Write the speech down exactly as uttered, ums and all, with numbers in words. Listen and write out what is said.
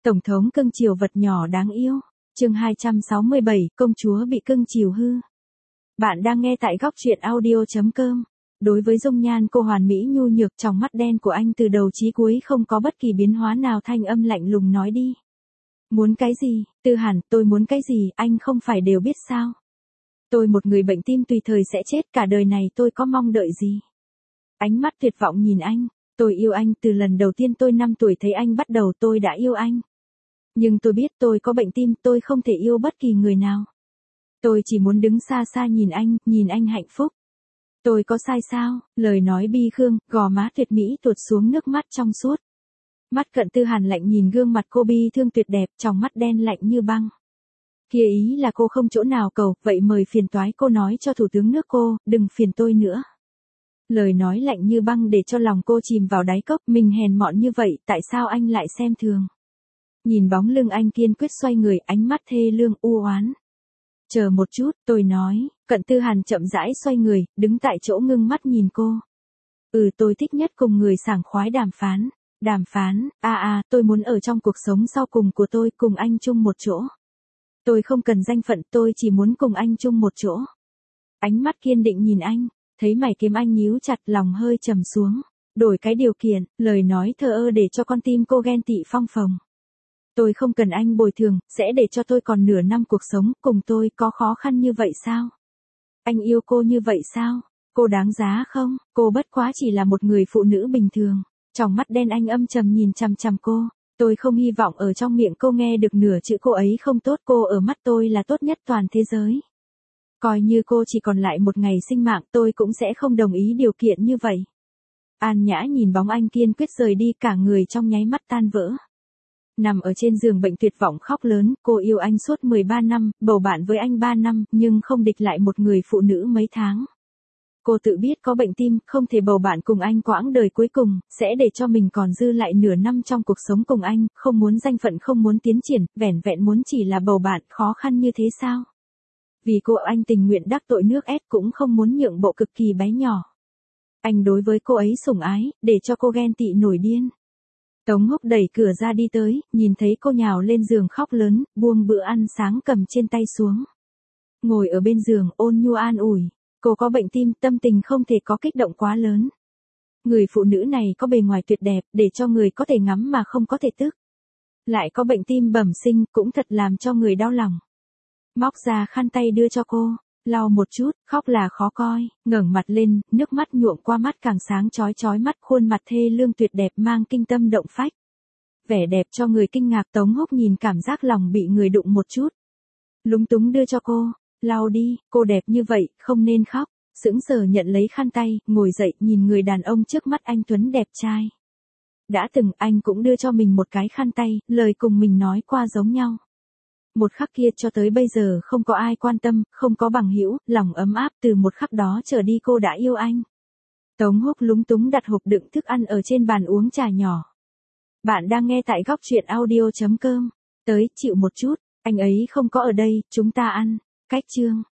Tổng thống cưng chiều vật nhỏ đáng yêu. Chương hai trăm sáu mươi bảy, công chúa bị cưng chiều hư. Bạn đang nghe tại góc truyện audio chấm com. Đối với dung nhan cô hoàn mỹ nhu nhược, trong mắt đen của anh từ đầu chí cuối không có bất kỳ biến hóa nào, thanh âm lạnh lùng nói đi. Muốn cái gì, Tư Hàn, tôi muốn cái gì, anh không phải đều biết sao? Tôi một người bệnh tim tùy thời sẽ chết, cả đời này tôi có mong đợi gì? Ánh mắt tuyệt vọng nhìn anh, tôi yêu anh từ lần đầu tiên tôi năm tuổi thấy anh bắt đầu tôi đã yêu anh. Nhưng tôi biết tôi có bệnh tim, tôi không thể yêu bất kỳ người nào. Tôi chỉ muốn đứng xa xa nhìn anh, nhìn anh hạnh phúc. Tôi có sai sao? Lời nói bi khương, gò má tuyệt mỹ tuột xuống nước mắt trong suốt. Mắt cận Tư Hàn lạnh nhìn gương mặt cô bi thương tuyệt đẹp, trong mắt đen lạnh như băng. Kia ý là cô không chỗ nào cầu, vậy mời phiền toái cô nói cho thủ tướng nước cô, đừng phiền tôi nữa. Lời nói lạnh như băng để cho lòng cô chìm vào đáy cốc, mình hèn mọn như vậy, tại sao anh lại xem thường? Nhìn bóng lưng anh kiên quyết xoay người, ánh mắt thê lương u oán. Chờ một chút, tôi nói, cận Tư Hàn chậm rãi xoay người, đứng tại chỗ ngưng mắt nhìn cô. Ừ, tôi thích nhất cùng người sảng khoái đàm phán. Đàm phán, a à, a, à, tôi muốn ở trong cuộc sống sau cùng của tôi cùng anh chung một chỗ. Tôi không cần danh phận, tôi chỉ muốn cùng anh chung một chỗ. Ánh mắt kiên định nhìn anh, thấy mày kiếm anh nhíu chặt, lòng hơi trầm xuống. Đổi cái điều kiện, lời nói thờ ơ để cho con tim cô ghen tị phong phồng. Tôi không cần anh bồi thường, sẽ để cho tôi còn nửa năm cuộc sống, cùng tôi có khó khăn như vậy sao? Anh yêu cô như vậy sao? Cô đáng giá không? Cô bất quá chỉ là một người phụ nữ bình thường. Trong mắt đen anh âm trầm nhìn chằm chằm cô. Tôi không hy vọng ở trong miệng cô nghe được nửa chữ cô ấy không tốt, cô ở mắt tôi là tốt nhất toàn thế giới. Coi như cô chỉ còn lại một ngày sinh mạng, tôi cũng sẽ không đồng ý điều kiện như vậy. An Nhã nhìn bóng anh kiên quyết rời đi, cả người trong nháy mắt tan vỡ. Nằm ở trên giường bệnh tuyệt vọng khóc lớn, cô yêu anh suốt mười ba năm, bầu bạn với anh ba năm, nhưng không địch lại một người phụ nữ mấy tháng. Cô tự biết có bệnh tim, không thể bầu bạn cùng anh quãng đời cuối cùng, sẽ để cho mình còn dư lại nửa năm trong cuộc sống cùng anh, không muốn danh phận, không muốn tiến triển, vẻn vẹn muốn chỉ là bầu bạn, khó khăn như thế sao? Vì cô anh tình nguyện đắc tội nước ép cũng không muốn nhượng bộ cực kỳ bé nhỏ. Anh đối với cô ấy sủng ái, để cho cô ghen tị nổi điên. Tống Húc đẩy cửa ra đi tới, nhìn thấy cô nhào lên giường khóc lớn, buông bữa ăn sáng cầm trên tay xuống. Ngồi ở bên giường ôn nhu an ủi. Cô có bệnh tim, tâm tình không thể có kích động quá lớn. Người phụ nữ này có bề ngoài tuyệt đẹp, để cho người có thể ngắm mà không có thể tức. Lại có bệnh tim bẩm sinh, cũng thật làm cho người đau lòng. Móc ra khăn tay đưa cho cô, lau một chút, khóc là khó coi, ngẩng mặt lên, nước mắt nhuộm qua mắt càng sáng chói chói mắt, khuôn mặt thê lương tuyệt đẹp mang kinh tâm động phách. Vẻ đẹp cho người kinh ngạc. Tống Húc nhìn cảm giác lòng bị người đụng một chút. Lúng túng đưa cho cô. Lau đi, cô đẹp như vậy, không nên khóc. Sững sờ nhận lấy khăn tay, ngồi dậy nhìn người đàn ông trước mắt anh tuấn đẹp trai. Đã từng anh cũng đưa cho mình một cái khăn tay, lời cùng mình nói qua giống nhau. Một khắc kia cho tới bây giờ không có ai quan tâm, không có bằng hữu, lòng ấm áp, từ một khắc đó trở đi cô đã yêu anh. Tống Húc lúng túng đặt hộp đựng thức ăn ở trên bàn uống trà nhỏ. Bạn đang nghe tại góc truyện audio chấm com. Tới, chịu một chút, anh ấy không có ở đây, chúng ta ăn. Cách chương.